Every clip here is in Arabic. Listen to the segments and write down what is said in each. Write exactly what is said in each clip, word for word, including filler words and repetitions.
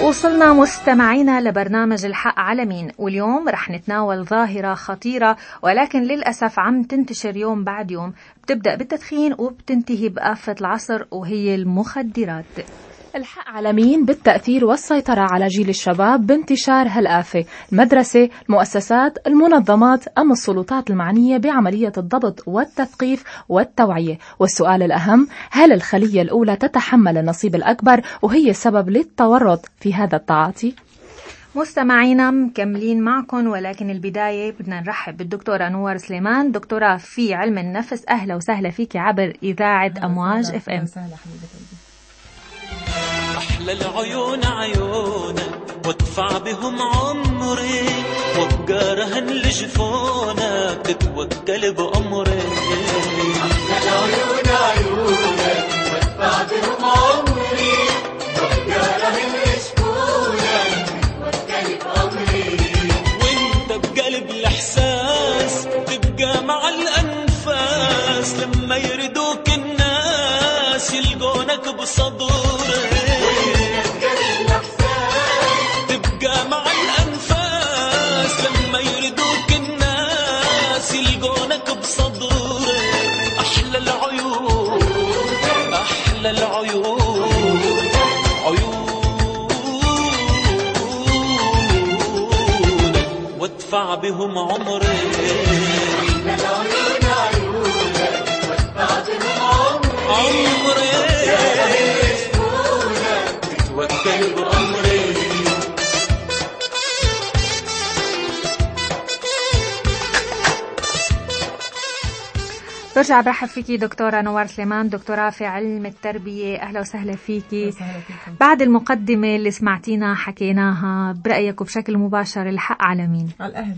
وصلنا مستمعينا لبرنامج الحق على مين، واليوم رح نتناول ظاهرة خطيرة ولكن للأسف عم تنتشر يوم بعد يوم، بتبدأ بالتدخين وبتنتهي بآفة العصر، وهي المخدرات. الحق على مين بالتأثير والسيطرة على جيل الشباب بانتشار هالآفة؟ المدرسة، المؤسسات، المنظمات أم السلطات المعنية بعملية الضبط والتثقيف والتوعية؟ والسؤال الأهم، هل الخلية الأولى تتحمل النصيب الأكبر وهي سبب للتورط في هذا التعاطي؟ مستمعينا مكملين معكم، ولكن البداية بدنا نرحب بالدكتورة نوار سليمان، دكتورة في علم النفس. أهلا وسهلا فيك عبر إذاعة أمواج اف ام. أحلى العيون عيونك وادفع بهم عمري، وابقى رهن لجفونك تتوكل بأمري. أحلى العيون عيونك وادفع بهم عمري، وابقى رهن لجفونك تتوكل بأمري. وانت بقلب الإحساس تبقى مع الأنفاس، لما يردوك الناس يلقونك بصدوري. وادفع بهم عمري. أحلى العيون عيونك وادفع بهم عمري، تتوكل بأمري. برجع برحب فيكي دكتورة نوار سليمان، دكتورة في علم التربية. أهلا وسهلا فيكي. وسهلا فيكم. بعد المقدمة اللي سمعتينا حكيناها، برأيك وبشكل مباشر الحق على مين؟ على الأهل.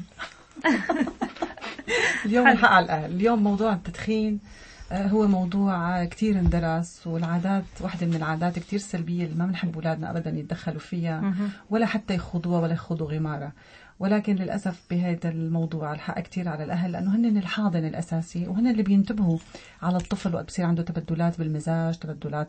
اليوم الحق على الأهل. اليوم موضوع التدخين هو موضوع كتير اندرس، والعادات واحدة من العادات كتير سلبية اللي ما بنحب أولادنا أبدا يتدخلوا فيها ولا حتى يخوضوها ولا يخوضوا غمارة. ولكن للأسف بهذا الموضوع الحق كتير على الأهل، لأنه هن الحاضن الأساسي وهن اللي بينتبهوا على الطفل وقت بصير عنده تبدلات بالمزاج، تبدلات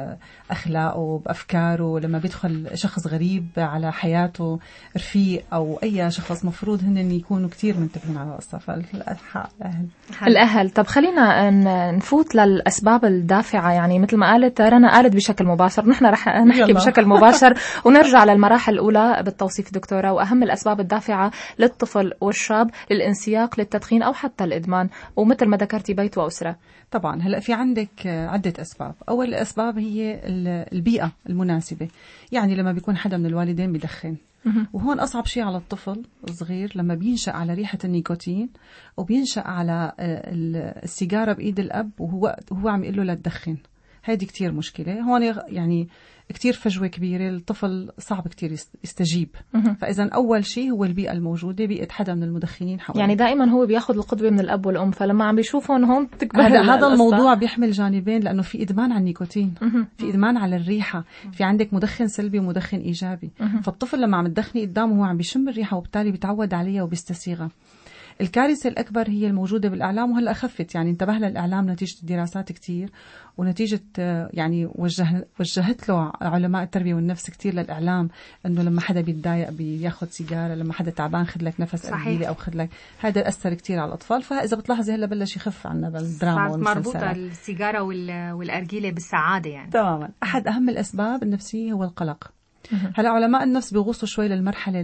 بالأخلاق بأفكاره، لما بيدخل شخص غريب على حياته، رفيق أو أي شخص، مفروض هن يكونوا كتير منتبهين على القصة. فالحق الأهل. الأهل. طب خلينا نفوت للأسباب الدافعة، يعني مثل ما قالت رنا، قالت بشكل مباشر، نحن رح نحكي يلا. بشكل مباشر ونرجع للمراحل الأولى بالتوصيف دكتورة، وأهم الأسباب الدافعة دافعة للطفل والشاب للانسياق للتدخين أو حتى الإدمان، ومثل ما ذكرتي بيت وأسرة. طبعا هلأ في عندك عدة أسباب. أول الأسباب هي البيئة المناسبة، يعني لما بيكون حدا من الوالدين بيدخن، وهون أصعب شيء على الطفل الصغير لما بينشأ على ريحة النيكوتين وبينشأ على السيجارة بإيد الأب وهو وهو عم يقول له لا تدخن. هذه كتير مشكلة هون، يعني كتير فجوة كبيرة، الطفل صعب كتير يستجيب. فإذا أول شيء هو البيئة الموجودة، بيئة حدا من المدخنين حواليه. يعني دائما هو بياخد القدوة من الأب والأم، فلما عم بيشوفون هون تكبر. هذا, هذا الموضوع بيحمل جانبين، لأنه في إدمان على النيكوتين، في إدمان على الريحة، في عندك مدخن سلبي ومدخن إيجابي. فالطفل لما عم تدخني قدامه هو عم بيشم الريحة وبالتالي بيتعود عليها وبيستسيغها. الكارثة الأكبر هي الموجودة بالإعلام، وهلأ خفت، يعني انتبه للإعلام نتيجة دراسات كتير، ونتيجة يعني وجه وجهت له علماء التربية والنفس كتير للإعلام، إنه لما حدا بيتضايق بياخد سيجارة، لما حدا تعبان خد لك نفس قليلة أو خد لك، هذا أثر كتير على الأطفال. فإذا بتلاحظي هلا بلش يخف عنا بالدراما والمسلسلات. مربوطة السيجارة والأرجيلة بالسعادة يعني. تماما. أحد أهم الأسباب النفسية هو القلق. هلا علماء النفس بيغوصوا شوي للمرحلة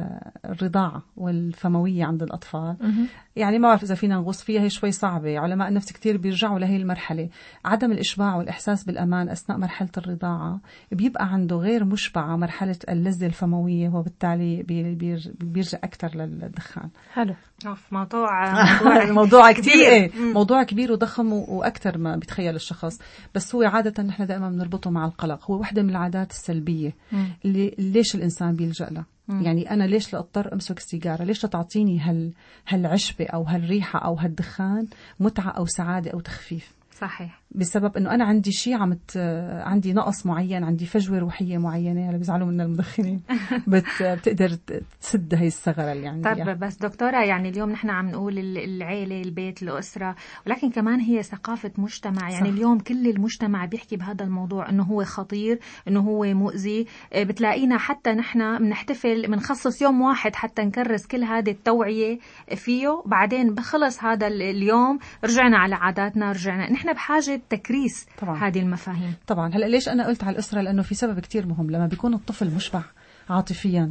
الرضاعة والفموية عند الأطفال. يعني ما بعرف إذا فينا نغوص فيها، هي شوي صعبة. علماء النفس كتير بيرجعوا لهي المرحلة، عدم الإشباع والإحساس بالأمان أثناء مرحلة الرضاعة بيبقى عنده غير مشبعة مرحلة اللذة الفموية، وبالتالي بيرجع أكتر للدخان. حلو. موضوع موضوع, موضوع كتير إيه؟ موضوع كبير وضخم وأكتر ما بيتخيل الشخص، بس هو عادة نحن دائما بنربطه مع القلق. هو واحدة من العادات السلبية اللي ليش الإنسان بيلجأ له. يعني أنا ليش لأضطر أمسك السيجارة؟ ليش لتعطيني هال هالعشبة أو هالريحة أو هالدخان متعة أو سعادة أو تخفيف؟ صحيح. بسبب انه انا عندي شيء عم عندي نقص معين، عندي فجوه روحيه معينه، اللي بيزعلوا منا المدخنين بت... بتقدر تسد هي الثغره اللي عندي. طيب يعني. بس دكتوره، يعني اليوم نحن عم نقول العيله، البيت، الاسره، ولكن كمان هي ثقافه مجتمع. يعني صح. اليوم كل المجتمع بيحكي بهذا الموضوع انه هو خطير، انه هو مؤذي. بتلاقينا حتى نحن بنحتفل بنخصص يوم واحد حتى نكرس كل هذه التوعيه فيه، بعدين بخلص هذا اليوم رجعنا على عاداتنا، رجعنا. نحن بحاجه تكريس طبعا هذه المفاهيم. طبعا. هلا ليش انا قلت على الاسره؟ لانه في سبب كتير مهم. لما بيكون الطفل مشبع عاطفيا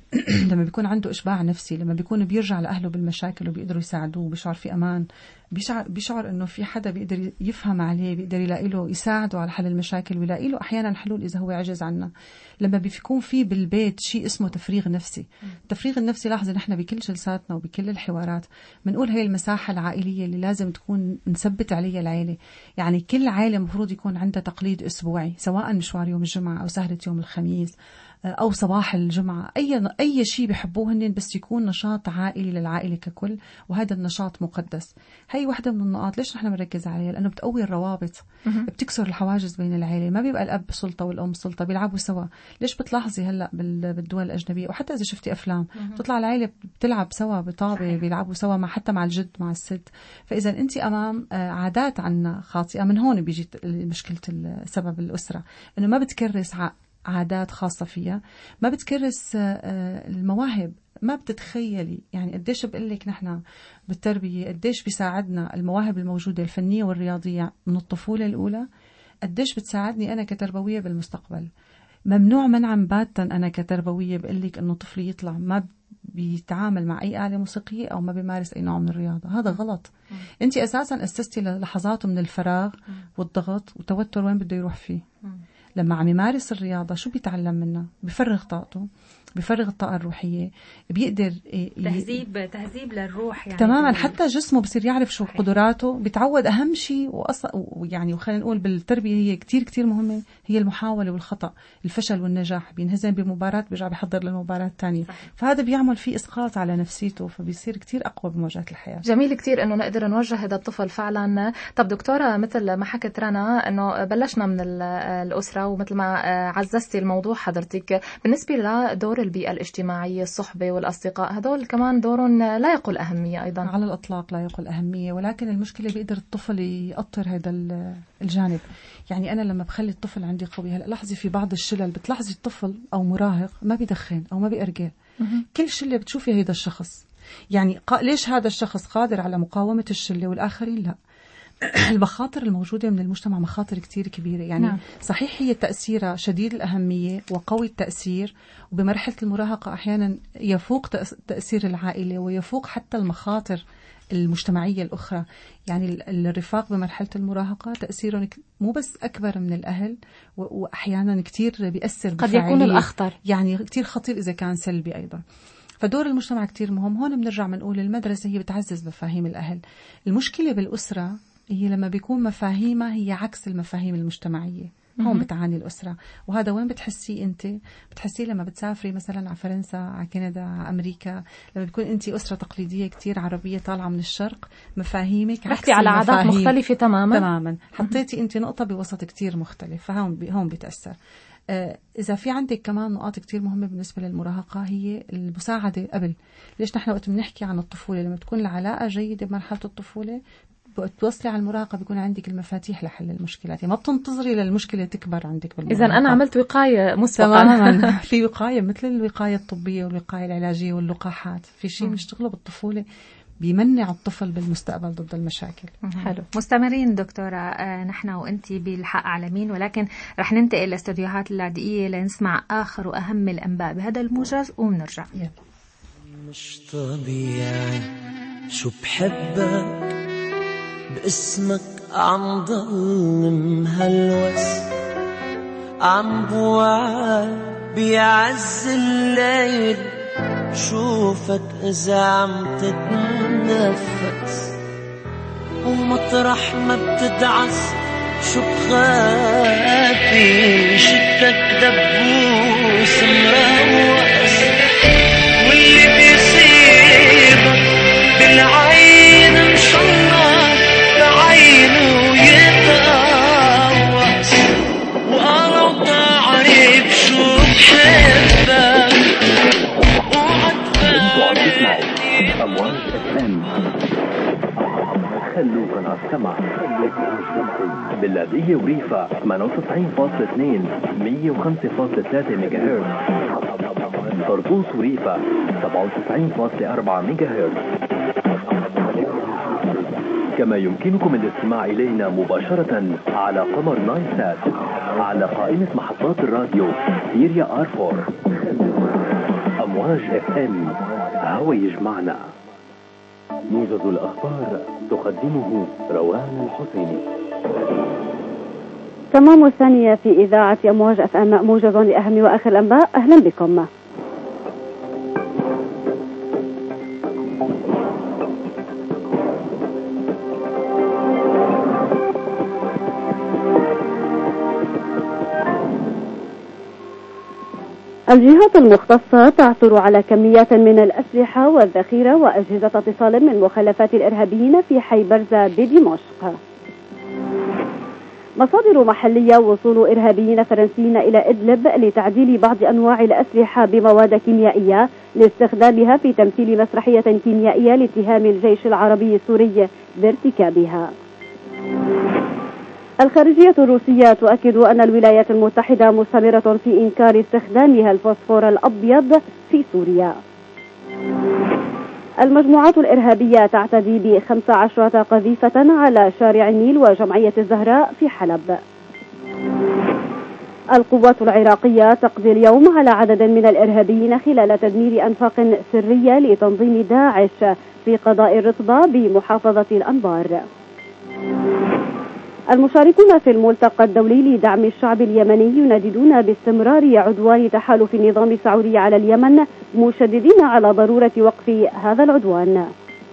لما بيكون عنده إشباع نفسي، لما بيكون بيرجع لأهله بالمشاكل وبيقدروا يساعدوه، بيشعر في أمان، بيشعر, بيشعر إنه في حدا بيقدر يفهم عليه، بيقدر يلاقي له يساعده على حل المشاكل، ويلاقي له أحيانا حلول إذا هو عجز عنها. لما بيكون في بالبيت شيء اسمه تفريغ نفسي. التفريغ النفسي، لاحظي نحن بكل جلساتنا وبكل الحوارات بنقول هي المساحة العائلية اللي لازم تكون نثبت عليها العائلة. يعني كل عائلة مفروض يكون عندها تقليد أسبوعي، سواء مشوار يوم الجمعة أو سهرة يوم الخميس أو صباح الجمعة، أي أي شيء بيحبوه هن، بس يكون نشاط عائلي للعائلة ككل، وهذا النشاط مقدس. هي واحدة من النقاط ليش نحن بنركز عليها، لأنه بتقوي الروابط، بتكسر الحواجز بين العائلة. ما بيبقى الأب سلطة والأم سلطة، بيلعبوا سوا. ليش بتلاحظي هلأ بالدول الأجنبية، وحتى إذا شفتي أفلام، بتطلع العائلة بتلعب سوا بطابة، بيلعبوا سوا مع حتى مع الجد مع الست. فإذا أنت أمام عادات عنا خاطئة، من هون بيجي مشكلة السبب الأسرة، إنه ما بتكرس عادات خاصة فيها، ما بتكرس المواهب. ما بتتخيلي يعني قديش بقولك نحن بالتربية قديش بيساعدنا المواهب الموجودة الفنية والرياضية من الطفولة الأولى، قديش بتساعدني أنا كتربوية بالمستقبل. ممنوع منعا باتا أنا كتربوية بقولك إنه طفلي يطلع ما بيتعامل مع أي آلة موسيقية أو ما بيمارس أي نوع من الرياضة. هذا غلط. أنت أساسا أسستي لحظاته من الفراغ والضغط والتوتر، وين بده يروح فيه؟ لما عم يمارس الرياضة شو بيتعلم منها؟ بيفرغ طاقته، بيفرغ الطاقة الروحية، بيقدر تهذيب تهذيب للروح يعني تماما. حتى جسمه بصير يعرف شو قدراته، بيتعود. أهم شيء ويعني وخلينا نقول بالتربية هي كتير كتير مهمة، هي المحاولة والخطأ، الفشل والنجاح. بينهزم بمباراة بيرجع بيحضر للمباراة الثانية، فهذا بيعمل فيه إسقاط على نفسيته، فبيصير كتير أقوى بمواجهة الحياة. جميل كتير إنه نقدر نوجه هذا الطفل فعلا. طب دكتورة، مثل ما حكت رنا إنه بلشنا من الأسرة، ومثل ما عززتي الموضوع حضرتك، بالنسبة لدور البيئة الاجتماعية، الصحبة والأصدقاء، هذول كمان دورهم لا يقل أهمية أيضا. على الإطلاق لا يقل أهمية، ولكن المشكلة بيقدر الطفل يقطر هذا الجانب. يعني أنا لما بخلي الطفل عندي قوي، هلا لاحظي في بعض الشلل بتلاحظي الطفل أو مراهق ما بيدخن أو ما بيأرجل، كل شلة بتشوفي هيدا الشخص. يعني ليش هذا الشخص قادر على مقاومة الشلة والآخرين لا؟ المخاطر الموجودة من المجتمع مخاطر كتير كبيرة. يعني نعم. صحيح هي تأثيرها شديد الأهمية وقوي التأثير، وبمرحلة المراهقة أحيانا يفوق تأثير العائلة ويفوق حتى المخاطر المجتمعية الأخرى. يعني الرفاق بمرحلة المراهقة تأثيرهم مو بس أكبر من الأهل، وأحيانا كتير بيأثر قد بفعالية. يكون الأخطر، يعني كتير خطير إذا كان سلبي أيضا. فدور المجتمع كتير مهم. هون بنرجع بنقول المدرسة هي بتعزز مفاهيم الأهل. المشكلة بالأسرة هي لما بيكون مفاهيمها هي عكس المفاهيم المجتمعية، هون بتعاني الأسرة. وهذا وين بتحسيه أنت؟ بتحسيه لما بتسافري مثلا على فرنسا، على كندا، على أمريكا، لما بتكون أنت أسرة تقليدية كتير عربية طالعة من الشرق، مفاهيمك عكس على عادات مختلفة تماما تماما. حطيتي أنت نقطة بوسط كتير مختلف، فهون بي هون بيتأثر. آه إذا في عندك كمان نقاط كتير مهمة بالنسبة للمراهقة، هي المساعدة قبل. ليش نحن وقت بنحكي عن الطفولة، لما تكون العلاقة جيدة بمرحلة الطفولة، بتوصلي على المراهقة بيكون عندك المفاتيح لحل المشكلات. يعني ما بتنتظري للمشكلة تكبر عندك بالمراهقة. إذا أنا عملت وقاية مسبقا. في وقاية مثل الوقاية الطبية والوقاية العلاجية واللقاحات. في شيء بنشتغله بالطفولة بيمنع الطفل بالمستقبل ضد المشاكل. حلو. مستمرين دكتورة آه نحن وانتي بالحق عالمين، ولكن رح ننتقل لاستوديوهات اللاذقية لنسمع آخر وأهم الأنباء بهذا الموجز وبنرجع. مش طبيعي شو بحبك، باسمك عم ضل مهلوس، عم بوعد بيعز الليل شوفك إذا عم تتنفس، ومطرح ما بتدعس شو بخافي شدك دبوس مروس، واللي بيصيبك بالعين إن شاء الله بعينه يبقى على السمع. باللاذقية وريفا ثمانية وتسعين فاصلة اثنين مية وخمسة فاصلة ثلاثة ميجا هرتز. طرطوس وريفا سبعة وتسعين فاصلة أربعة ميجا هرتز. كما يمكنكم الاستماع إلينا مباشرة على قمر نايل سات على قائمة محطات الراديو سيريا آر أربعة. أمواج اف ام، هوا يجمعنا. موجز الأخبار تقدمه روان الحسيني. تمام الثانية في إذاعة أمواج اف ام، موجز لأهم وآخر الأنباء. أهلا بكم. الجهات المختصة تعثر على كميات من الأسلحة والذخيرة وأجهزة اتصال من مخلفات الإرهابيين في حي برزة بدمشق. مصادر محلية: وصول إرهابيين فرنسيين إلى إدلب لتعديل بعض أنواع الأسلحة بمواد كيميائية لاستخدامها في تمثيل مسرحية كيميائية لاتهام الجيش العربي السوري بارتكابها. الخارجية الروسية تؤكد أن الولايات المتحدة مستمرة في إنكار استخدامها الفوسفور الأبيض في سوريا. المجموعات الإرهابية تعتدي بخمس عشرة قذيفة على شارع النيل وجمعية الزهراء في حلب. القوات العراقية تقضي اليوم على عدد من الإرهابيين خلال تدمير أنفاق سرية لتنظيم داعش في قضاء الرطبة بمحافظة الأنبار. المشاركون في الملتقى الدولي لدعم الشعب اليمني ينددون باستمرار عدوان تحالف النظام السعودي على اليمن، مشددين على ضرورة وقف هذا العدوان.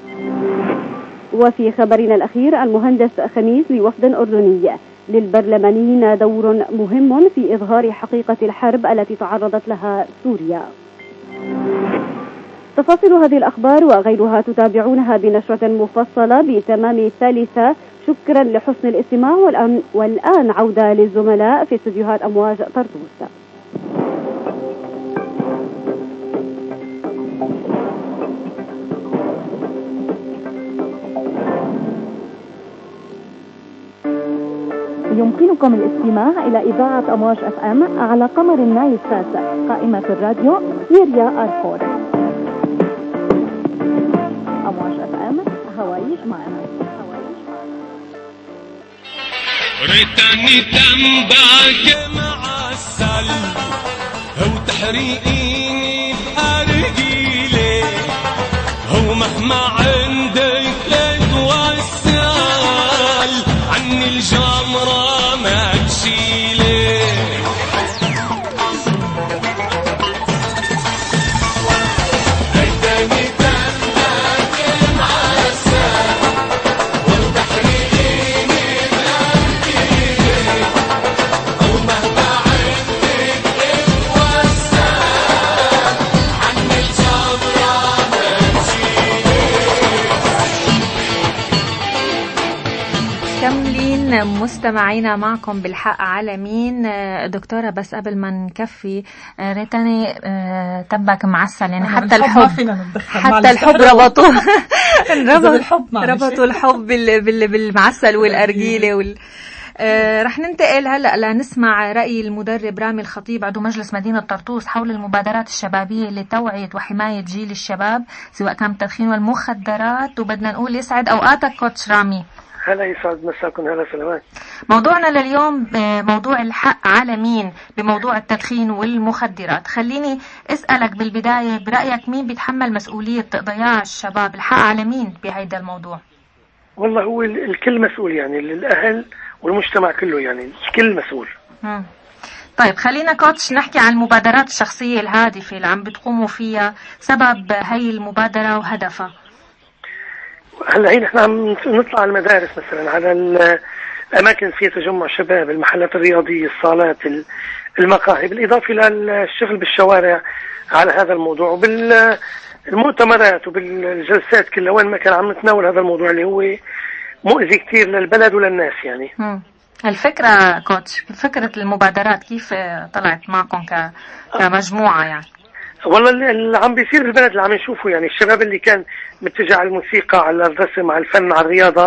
وفي خبرنا الأخير، المهندس خميس لوفد أردني: للبرلمانيين دور مهم في إظهار حقيقة الحرب التي تعرضت لها سوريا. تفاصيل هذه الأخبار وغيرها تتابعونها بنشرة مفصلة بتمام الثالثة. شكرا لحسن الاستماع، والآن, والآن عودة للزملاء في استديوهات أمواج طرطوس. يمكنكم الاستماع إلى إذاعة أمواج اف ام على قمر النايل سات، قائمة الراديو سيريا آر أربعة. أمواج اف ام، هوا يجمعنا. ريتني تنباك معسل هو تحريقيني بأرجيلي، هو مهما عندك تتوسل عني الجمرة ما تشيلي. ريتني تنباك معسل هو تحريقيني مستمعينا معكم بالحق على مين. دكتورة، بس قبل ما نكفي، ريتني تبك معسل، يعني حتى الحب حتى الحب ربطوه ربطوا الحب بالمعسل والأرجيلة وال... آه رح ننتقل هلأ لنسمع رأي المدرب رامي الخطيب عضو مجلس مدينة طرطوس حول المبادرات الشبابية لتوعية وحماية جيل الشباب سواء كان التدخين والمخدرات. وبدنا نقول يسعد أوقاتك كوتش رامي. هلا، يسعد مساكم. هلا سلامات. موضوعنا لليوم موضوع الحق على مين بموضوع التدخين والمخدرات. خليني أسألك بالبداية، برأيك مين بيتحمل مسؤولية ضياع الشباب؟ الحق على مين بهذا الموضوع؟ والله هو الكل مسؤول، يعني الأهل والمجتمع كله، يعني الكل مسؤول. مم. طيب خلينا كوتش نحكي عن المبادرات الشخصية الهادفة اللي عم بتقوموا فيها، سبب هاي المبادرة وهدفها. هلا هين احنا عم نطلع على المدارس مثلا، على الأماكن فيها تجمع شباب، المحلات الرياضية، الصالات، المقاهي، بالإضافة للشغل بالشوارع على هذا الموضوع، وبالمؤتمرات وبالجلسات كلها وين ما كان عم نتناول هذا الموضوع اللي هو مؤذي كتير للبلد وللناس. يعني مم. الفكرة كوتش، فكرة المبادرات كيف طلعت معكم ك... كمجموعة يعني؟ والله اللي عم بيصير بالبلد اللي عم نشوفه، يعني الشباب اللي كان متجه على الموسيقى، على الرسم، على الفن، على الرياضة،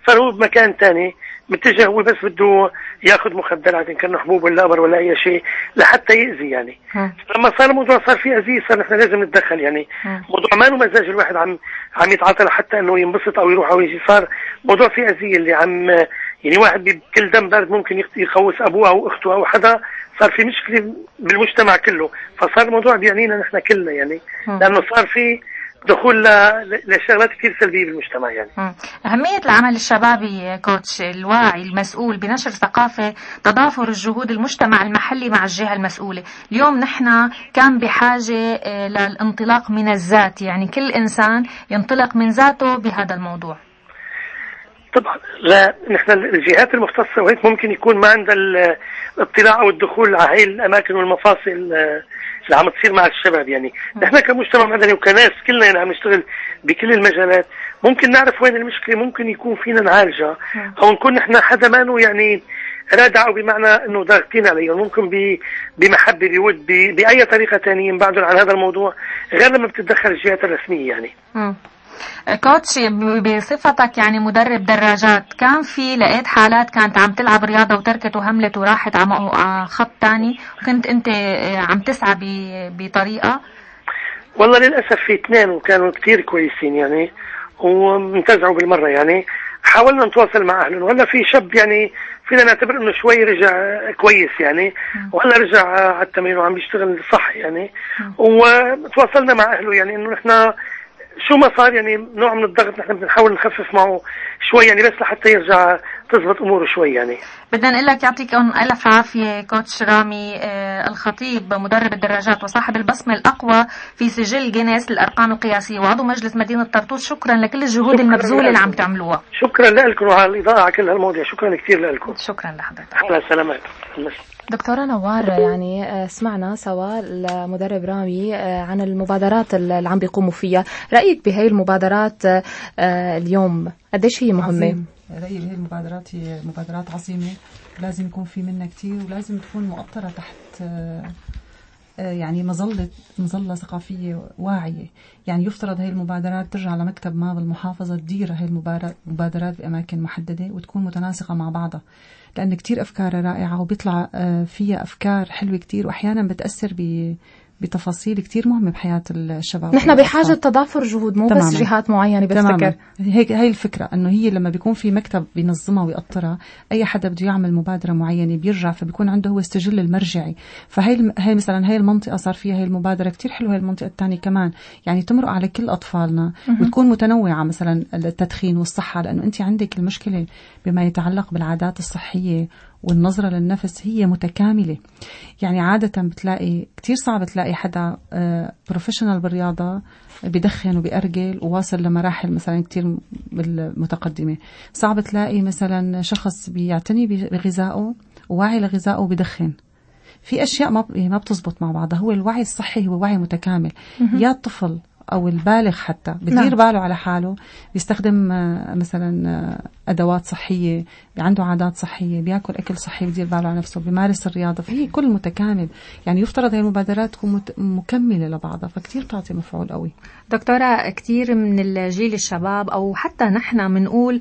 صار هو بمكان تاني متجه، هو بس بده ياخذ مخدرات إن كان حبوب ولا أبر ولا أي شيء لحتى يأذي يعني. م. لما صار الموضوع صار فيه أذية، صار نحن لازم نتدخل يعني. م. موضوع ما له مزاج الواحد عم عم يتعاطى حتى إنه ينبسط أو يروح أو يجي، صار موضوع فيه أذية اللي عم يعني واحد بكل دم بارد ممكن يخوص أبوه أو أخته أو حدا، صار في مشكلة بالمجتمع كله، فصار الموضوع بيعنينا نحن كلنا يعني. م. لأنه صار في دخول لشغلات كثير سلبية بالمجتمع يعني. أهمية العمل الشبابي كوتش، الواعي المسؤول بنشر ثقافة تضافر الجهود المجتمع المحلي مع الجهة المسؤولة. اليوم نحن كان بحاجة للانطلاق من الذات، يعني كل إنسان ينطلق من ذاته بهذا الموضوع. طبعا لا نحن الجهات المختصة وهيك ممكن يكون ما عندها الاطلاع أو الدخول على هاي الأماكن والمفاصل اللي عم تصير مع الشباب يعني. نحن كمجتمع مدني وكناس كلنا يعني عم نشتغل بكل المجالات، ممكن نعرف وين المشكلة، ممكن يكون فينا نعالجها، أو نكون نحن حدا مانو يعني رادع، أو بمعنى إنه ضاغطين عليه، ممكن بمحبة بود بأي طريقة تانية يبعدون عن هذا الموضوع غير لما بتتدخل الجهات الرسمية يعني. م. كوتش، بصفتك يعني مدرب دراجات، كان في لقيت حالات كانت عم تلعب رياضة وتركت وهملت وراحت على خط تاني، وكنت انت عم تسعى بطريقة؟ والله للأسف في اثنين وكانوا كتير كويسين يعني ومنتزعوا بالمرة يعني، حاولنا نتواصل مع أهلهم، وهلا في شاب يعني فينا نعتبر انه شوي رجع كويس يعني، وهلا رجع على التمرين وعم بيشتغل صح يعني، وتواصلنا مع أهله يعني انه نحن شو ما صار يعني نوع من الضغط نحن بنحاول نخفف معه شوي يعني، بس لحتى يرجع تزبط اموره شوي يعني. بدنا نقول لك يعطيكم الف عافيه كوتش رامي آه الخطيب، مدرب الدراجات وصاحب البصمه الاقوى في سجل جينيس للارقام القياسيه وعضو مجلس مدينه طرطوس. شكرا لكل الجهود المبذوله اللي عم تعملوها. شكرا لكم وعلى الاضاءه على كل هالمواضيع، شكرا كثير لكم. شكرا لحضرتك. على السلامه. دكتورة نوار، يعني سمعنا سوا المدرب رامي عن المبادرات اللي عم بيقوموا فيها، رأيك بهاي المبادرات اليوم قديش هي مهمة؟ عظيم. رأيي بهاي المبادرات هي مبادرات عظيمة، لازم يكون في منها كتير، ولازم تكون مؤطرة تحت يعني مظلة مظلة ثقافية واعية. يعني يفترض هاي المبادرات ترجع لمكتب ما بالمحافظة تدير هاي المبادرات بأماكن محددة وتكون متناسقة مع بعضها، لأن كتير أفكار رائعة وبيطلع فيها أفكار حلوة كتير، وأحيانا بتأثر ب بتفاصيل كتير مهمة بحياة الشباب. نحن بحاجة تضافر جهود، مو تماماً. بس جهات معينة بتفكر. هيك هاي الفكرة، انه هي لما بيكون في مكتب بينظمها ويقطرها، اي حدا بده يعمل مبادرة معينة بيرجع فبيكون عنده هو السجل المرجعي. فهي هي مثلا هاي المنطقة صار فيها هاي المبادرة كتير حلوة، هاي المنطقة الثانية كمان يعني تمرق على كل اطفالنا وتكون متنوعة، مثلا التدخين والصحة، لانه انت عندك المشكلة بما يتعلق بالعادات الصحية والنظرة للنفس هي متكاملة. يعني عادة بتلاقي كتير صعب تلاقي حدا بروفيشنال بالرياضة بيدخن وبيأرجل وواصل لمراحل مثلا كتير متقدمة. صعب تلاقي مثلا شخص بيعتني بغذائه وواعي لغذائه وبيدخن. في أشياء ما ما بتزبط مع بعضها. هو الوعي الصحي هو وعي متكامل. يا الطفل أو البالغ حتى بدير باله على حاله، بيستخدم مثلا أدوات صحية، عنده عادات صحية، بياكل أكل صحي، بدير باله على نفسه، بيمارس الرياضة، فهي كل متكامل. يعني يفترض هاي المبادرات تكون مكملة لبعضها، فكتير تعطي مفعول قوي. دكتورة، كتير من الجيل الشباب أو حتى نحن منقول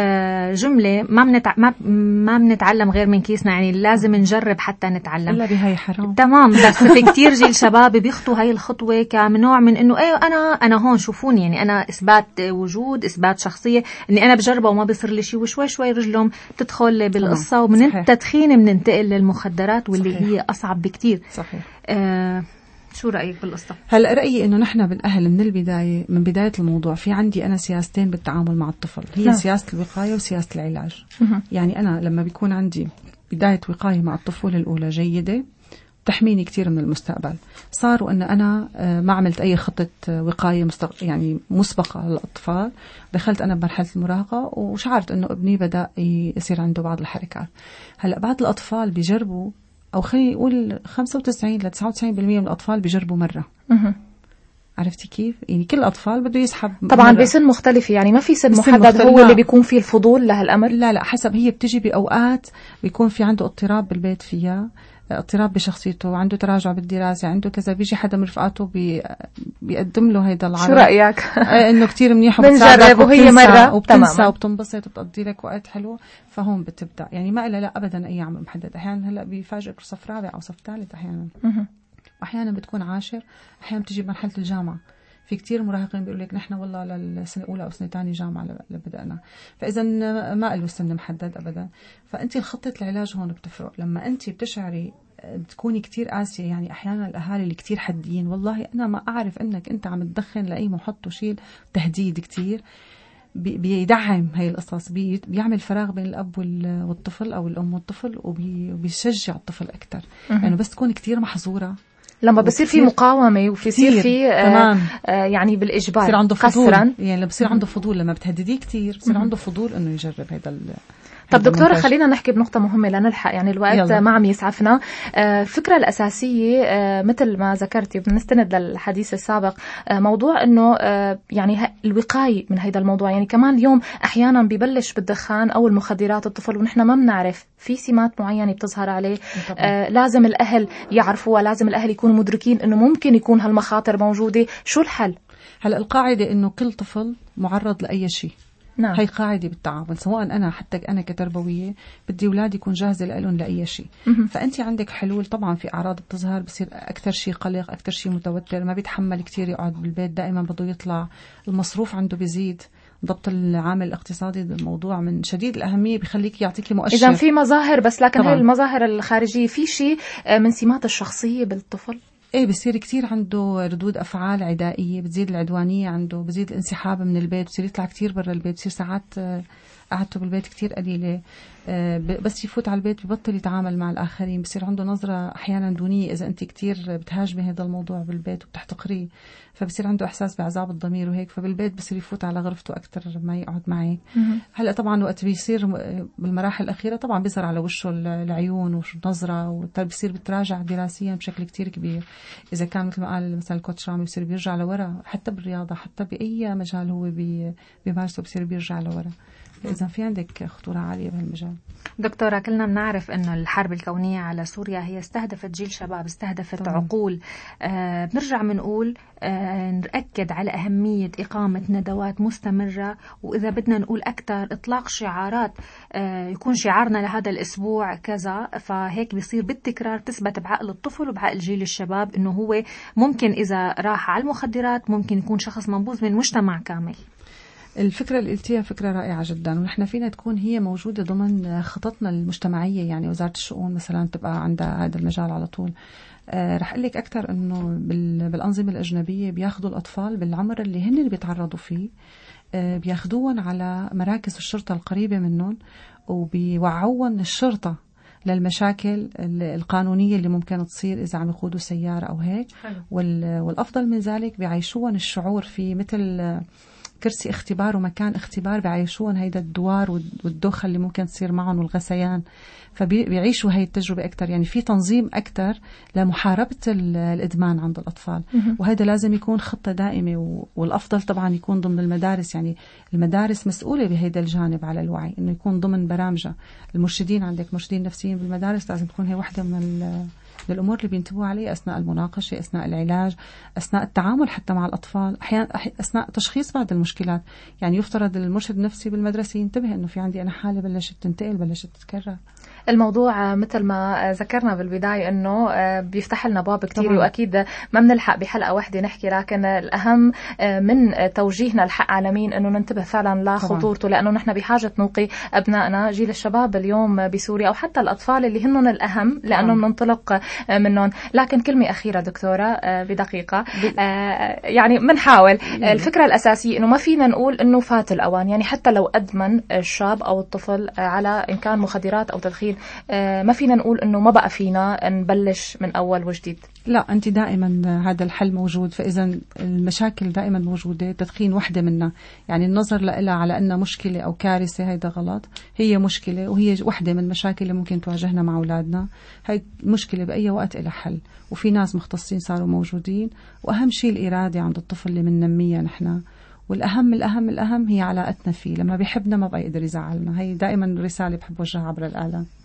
جملة ما منتع... ما ما بنتعلم غير من كيسنا، يعني لازم نجرب حتى نتعلم. إلا بهاي حرام. تمام، بس في كتير جيل شباب بيخطوا هاي الخطوة كنوع من إنه إيه أنا أنا هون شوفوني، يعني أنا إثبات وجود، إثبات شخصية، إني أنا بجربه وما بيصير لي شيء، وشوي شوي رجلهم تدخل بالقصة، ومن صحيح. التدخين بننتقل للمخدرات واللي صحيح. هي أصعب بكتير. صحيح. آه شو رأيك بالقصة؟ هلا رأيي إنه نحن بالأهل من البداية، من بداية الموضوع، في عندي أنا سياستين بالتعامل مع الطفل، هي لا. سياسة الوقاية وسياسة العلاج. مه. يعني أنا لما بيكون عندي بداية وقاية مع الطفولة الأولى جيدة تحميني كتير من المستقبل. صار وأن أنا ما عملت أي خطة وقاية مستق... يعني مسبقة للأطفال، دخلت أنا بمرحلة المراهقة وشعرت أنه ابني بدأ يصير عنده بعض الحركات. هلأ بعض الأطفال بيجربوا، أو خلينا نقول خمسة وتسعين إلى تسعة وتسعين بالمئة من الأطفال بيجربوا مرة. مه. عرفتي كيف؟ يعني كل الأطفال بده يسحب طبعا بسن مختلفة، يعني ما في سن محدد هو اللي بيكون فيه الفضول لهالأمر. لا لا، حسب، هي بتجي بأوقات بيكون في عنده اضطراب بالبيت فيها، اضطراب بشخصيته، عنده تراجع بالدراسة، عنده كذا، بيجي حدا من رفقاته بي بيقدم له هيدا العرض. شو رأيك؟ انه كتير منيح بنجرب وهي مرة وبتنسى وبتنبسط وبتقضي لك وقت حلو، فهون بتبدا يعني ما إلا لا ابدا اي عمر محدد. احيانا هلا بيفاجئك صف رابع او صف ثالث احيانا، واحيانا بتكون عاشر، احيانا بتجي مرحله الجامعه. في كتير مراهقين بيقول لك نحن والله للسنه الاولى او سنه ثانيه جامعه لبدانا، فاذا ما له سن محدد ابدا. فانت خطه العلاج هون بتفرق. لما انت بتشعري بتكوني كتير قاسية، يعني أحيانا الأهالي اللي كتير حديين، والله أنا ما أعرف أنك أنت عم تدخن لأي محط وشيل، تهديد كتير بيدعم هاي القصص، بيعمل فراغ بين الأب والطفل أو الأم والطفل، وبيشجع الطفل أكتر لأنه يعني بس تكون كتير محظورة. لما بصير في مقاومة وبصير في آه آه يعني بالإجبار بصير عنده فضول، يعني بصير عنده فضول لما بتهدديه كتير بصير عنده فضول إنه يجرب هذا. طب دكتورة خلينا نحكي بنقطة مهمة لنلحق، يعني الوقت يلا. ما عم يسعفنا. الفكرة الأساسية مثل ما ذكرتي بنستند للحديث السابق، موضوع إنه يعني الوقاية من هذا الموضوع. يعني كمان اليوم أحيانا بيبلش بالدخان أو المخدرات الطفل ونحن ما بنعرف، في سمات معينة بتظهر عليه. آه لازم الأهل يعرفوها، لازم الأهل يكونوا مدركين إنه ممكن يكون هالمخاطر موجودة. شو الحل؟ هلا القاعدة إنه كل طفل معرض لأي شيء. نعم. هي قاعدة بالتعامل، سواء أنا حتى أنا كتربوية بدي أولادي يكون جاهزة لهم لأي شيء. فأنت عندك حلول. طبعا في أعراض بتظهر، بصير أكثر شيء قلق، أكثر شيء متوتر، ما بيتحمل كتير يقعد بالبيت، دائما بده يطلع، المصروف عنده بيزيد، ضبط العامل الاقتصادي الموضوع من شديد الأهمية، بيخليك يعطيك مؤشر. إذا في مظاهر، بس لكن هي المظاهر الخارجية في شيء من سمات الشخصية بالطفل. ايه بصير كتير عنده ردود افعال عدائيه، بتزيد العدوانيه عنده، بزيد الانسحاب من البيت، بصير يطلع كتير برا البيت، بصير ساعات قعدته بالبيت كتير قليله، بس يفوت على البيت ببطل يتعامل مع الاخرين، بصير عنده نظره احيانا دونيه اذا انت كتير بتهاجمي هذا الموضوع بالبيت وبتحتقريه، فبصير عنده احساس بعذاب الضمير وهيك، فبالبيت بصير يفوت على غرفته اكثر ما يقعد معك. هلا طبعا وقت بيصير بالمراحل الاخيره طبعا بيظهر على وشه العيون والنظره، وبصير بتراجع دراسيا بشكل كتير كبير. اذا كان مثل ما قال مثلا الكوتش رامي بصير بيرجع لورا، حتى بالرياضه، حتى باي مجال هو بيمارسه بصير بيرجع لورا. إذا في عندك خطورة عالية بهالمجال. دكتورة، كلنا بنعرف إنه الحرب الكونية على سوريا هي استهدفت جيل شباب، استهدفت طبعا. عقول. آه بنرجع بنقول آه نركز على أهمية إقامة ندوات مستمرة، وإذا بدنا نقول أكثر إطلاق شعارات، آه يكون شعارنا لهذا الأسبوع كذا، فهيك بيصير بالتكرار تثبت بعقل الطفل وبعقل جيل الشباب إنه هو ممكن إذا راح على المخدرات ممكن يكون شخص منبوذ من مجتمع كامل. الفكرة اللي قلتيها فكرة رائعة جدا، ونحن فينا تكون هي موجودة ضمن خططنا المجتمعية. يعني وزارة الشؤون مثلا تبقى عندها هذا المجال على طول. آه رح أقول لك أكثر إنه بالأنظمة الأجنبية بياخذوا الأطفال بالعمر اللي هن اللي بيتعرضوا فيه، آه بياخذوهم على مراكز الشرطة القريبة منهم، وبيوعوهم الشرطة للمشاكل القانونية اللي ممكن تصير إذا عم يقودوا سيارة أو هيك. والأفضل من ذلك بيعيشوهم الشعور في مثل كرسي اختبار ومكان اختبار، بيعيشون هيدا الدوار والدوخة اللي ممكن تصير معهم والغثيان، فبيعيشوا هاي التجربة أكتر. يعني في تنظيم أكتر لمحاربة الإدمان عند الأطفال، وهذا لازم يكون خطة دائمة، والأفضل طبعا يكون ضمن المدارس. يعني المدارس مسؤولة بهذا الجانب على الوعي، إنه يكون ضمن برامجها. المرشدين، عندك مرشدين نفسيين بالمدارس، لازم تكون هي واحدة من الأمور اللي بينتبهوا عليه أثناء المناقشة، أثناء العلاج، أثناء التعامل حتى مع الأطفال، أحيانا أثناء تشخيص بعض المشكلات. يعني يفترض المرشد النفسي بالمدرسة ينتبه إنه في عندي أنا حالة بلشت تنتقل، بلشت تتكرر. الموضوع مثل ما ذكرنا بالبداية إنه بيفتح لنا باب كتير، وأكيد ما بنلحق بحلقة واحدة نحكي، لكن الأهم من توجيهنا الحق على مين إنه ننتبه فعلا لخطورته، لأنه نحن بحاجة نوقي أبنائنا، جيل الشباب اليوم بسوريا، أو حتى الأطفال اللي هنن الأهم لأنه ننطلق منهم. لكن كلمة أخيرة دكتورة بدقيقة، يعني بنحاول الفكرة الأساسية إنه ما فينا نقول إنه فات الأوان. يعني حتى لو أدمن الشاب أو الطفل على إن كان مخدرات أو تدخين، ما فينا نقول إنه ما بقى فينا نبلش من أول وجديد. لا، أنت دائما هذا الحل موجود، فإذا المشاكل دائما موجودة، تدخين وحدة منها. يعني النظر لها على أنها مشكلة أو كارثة هيدا غلط، هي مشكلة وهي وحدة من المشاكل اللي ممكن تواجهنا مع أولادنا. هاي مشكلة بأي وقت إلى حل، وفي ناس مختصين صاروا موجودين. وأهم شيء الإرادة عند الطفل اللي بننميها نحن، والأهم الأهم الأهم هي علاقتنا فيه. لما بيحبنا ما بقى يقدر يزعلنا. هي دائما رسالة بحب وجهها عبر الإعلام.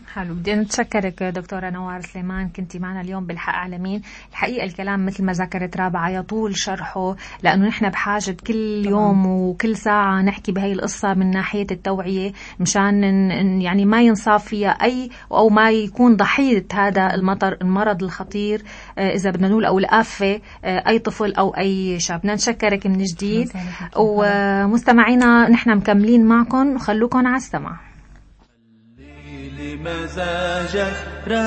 حلو. بدي نتشكرك دكتورة نوار سليمان، كنتي معنا اليوم بالحق على مين. الحقيقة الكلام مثل ما ذكرت رابعة يطول شرحه، لأنه نحن بحاجة كل يوم وكل ساعة نحكي بهاي القصة من ناحية التوعية، مشان يعني ما ينصاب فيها أي أو ما يكون ضحية هذا المطر المرض الخطير إذا بدنا نقول أو الآفة أي طفل أو أي شاب. بدنا نشكرك من جديد، ومستمعينا نحن مكملين معكم، خلوكم على السمع. مزاجك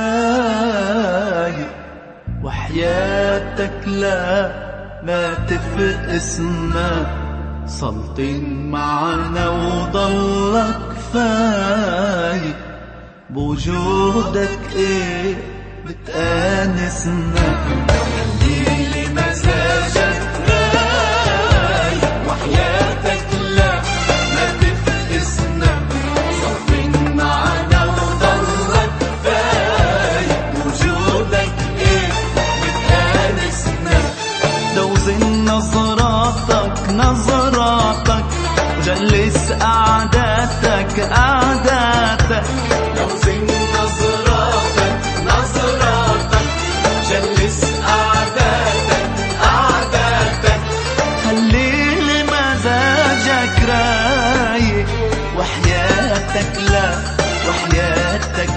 رايق وحياتك لا ما تفقسنا، سلطين معنا وضلك فايق، بوجودك ايه بتآنسنا. خليلي مزاجك رايق وحياتك لا ما تفقسنا، سلطين معنا نظراتك نظراتك، جلس قعداتك قعداتك، لوزن نظراتك نظراتك، جلس قعداتك قعداتك. خليلي مزاجك رايق وحياتك لا وحياتك